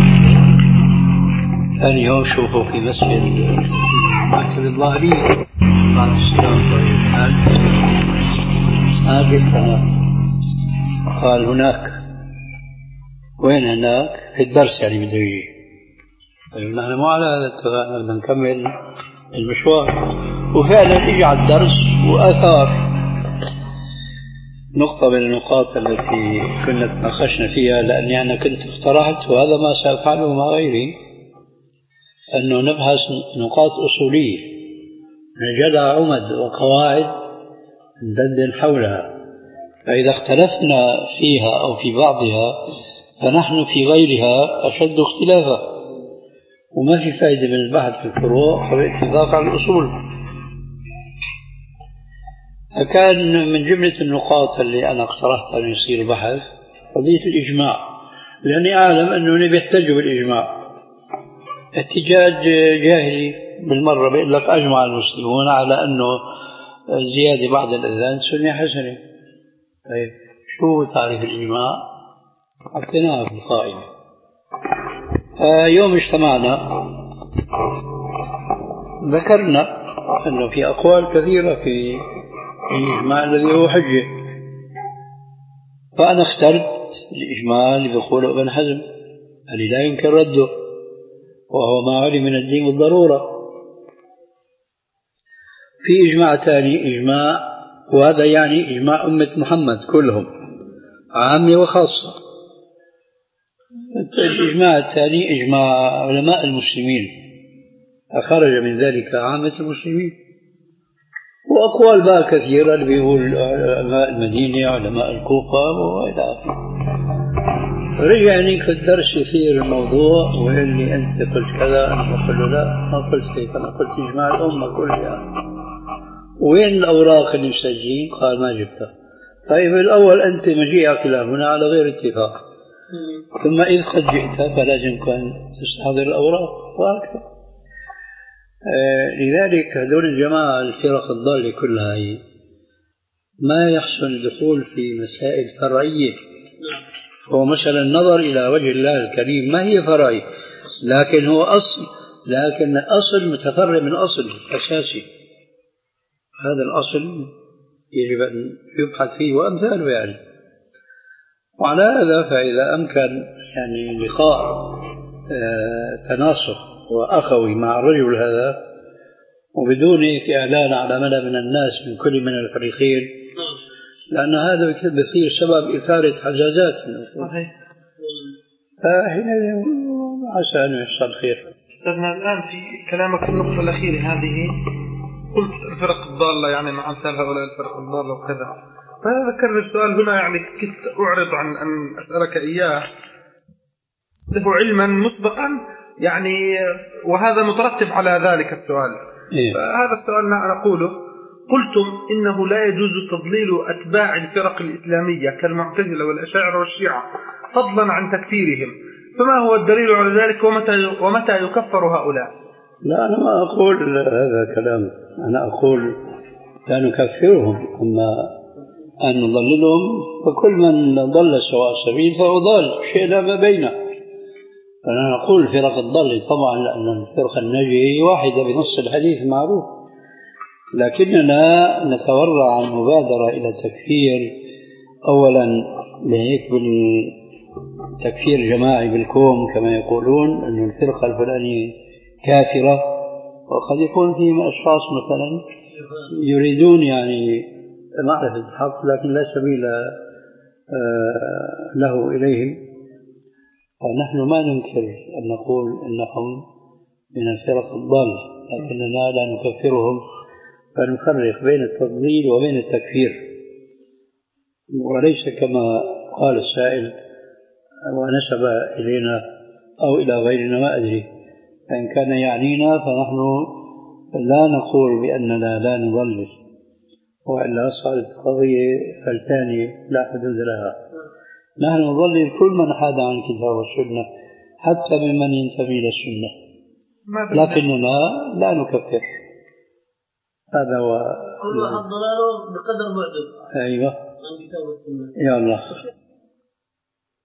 ثاني يوم شوفوا في مسجد مسجد الظاهرية بعد السلام طيب حال ما قلت أنا. قال هناك. وين هناك؟ في الدرس يعني بده يجي. طيب نحن مو على هذا اتفقنا بدنا نكمل المشوار. وفعلا اجى على الدرس وأثار نقطة من النقاط التي كنا تناقشنا فيها لأني أنا كنت اقترحت وهذا ما سأفعله مع غيري أنه نبحث نقاط أصولية نجدها عمد وقواعد ندندن حولها فإذا اختلفنا فيها أو في بعضها فنحن في غيرها أشد اختلافا وما في فائدة من البحث في الفروع والاتفاق على الأصول. فكان من جملة النقاط اللي أنا اقترحت أن يصير بحث قضية الإجماع لأني أعلم أنه بيحتاجوا بالإجماع. احتجاج جاهلي بالمرة بيقول لك أجمع المسلمون على أنه زيادة بعد الأذان سنة حسنة. طيب شو تعريف الإجماع؟ حطيناها في القائمة. يوم اجتمعنا ذكرنا أنه في أقوال كثيرة في الإجماع الذي هو حجة فأنا اخترت الإجماع اللي بيقوله ابن حزم اللي لا يمكن رده وهو ما علم من الدين بالضرورة. في إجماع ثاني إجماع وهذا يعني إجماع أمة محمد كلهم عامة وخاصة. الإجماع الثاني إجماع علماء المسلمين، أخرج من ذلك عامة المسلمين. وأقوال بقى كثيرة اللي بيقول علماء المدينة علماء الكوفة وإلى آخره. رجعني في الدرس يثير الموضوع ويقول لي أنت قلت كذا، أنا أقول له لا ما قلت هيك، أنا قلت إجماع الأمة كلها. وين الأوراق اللي مسجلين؟ قال ما جبتها. طيب الأول أنت مجيئك إلى هنا على غير اتفاق، ثم إذ قد جئت فلازم كان تستحضر الأوراق وهكذا. آه لذلك هذول الجماعة الفرق الضالة كلها هي ما يحسن الدخول في مسائل فرعية. هو مثلا النظر إلى وجه الله الكريم ما هي فرعي، لكن هو أصل، لكن أصل متفرع من أصل أساسي. هذا الأصل يجب أن يبحث فيه وأمثاله يعني. وعلى هذا فإذا أمكن يعني لقاء آه تناصح وأخوي مع الرجل هذا وبدون إعلان على مدى من الناس من كل من الفريقين، لأن هذا بثير سبب إثارة حجاجات. فحينئذ عسى أن يحصل خير. أستاذنا الآن في كلامك في النقطة الأخيرة هذه قلت الفرق الضالة يعني مع أمثال هؤلاء الفرق الضالة وكذا، فذكرني السؤال هنا يعني كنت أعرض عن أن أسألك إياه له علما مسبقا يعني، وهذا مترتب على ذلك السؤال. إيه؟ فهذا السؤال نقوله قلتم إنه لا يجوز تضليل أتباع الفرق الإسلامية كالمعتزلة والأشاعرة والشيعة فضلا عن تكفيرهم، فما هو الدليل على ذلك ومتى, ومتى يكفر هؤلاء؟ لا أنا ما أقول هذا كلام، أنا أقول لا نكفرهم، أما أن نضللهم فكل من ضل سواء سبيل فهو ضال، شيء لا ما بينه. أنا نقول فرق الضل طبعا لأن الفرقة الناجية هي واحدة بنص الحديث المعروف، لكننا نتورع عن مبادرة إلى تكفير أولا بهيك بالتكفير جماعي بالكوم كما يقولون أن الفرقة الفلانية كافرة، وقد يكون فيهم أشخاص مثلا يريدون يعني معرفة الحق لكن لا سبيل له إليهم. فنحن ما ننكر أن نقول إنهم من الفرق الضالة، لكننا لا نكفرهم، فنفرق بين التضليل وبين التكفير، وليس كما قال السائل ونسب إلينا أو إلى غيرنا ما أدري. فإن كان يعنينا فنحن لا نقول بأننا لا نضلل، وإلا صارت قضية فلتانية لا حدود لها. نحن نضلل كل من حاد عن الكتاب والسنة حتى ممن ينتمي إلى السنة، لكننا لا نكفر. هذا هو الضلال بقدر معدل. أيوة عن كتاب والسنة. يا الله.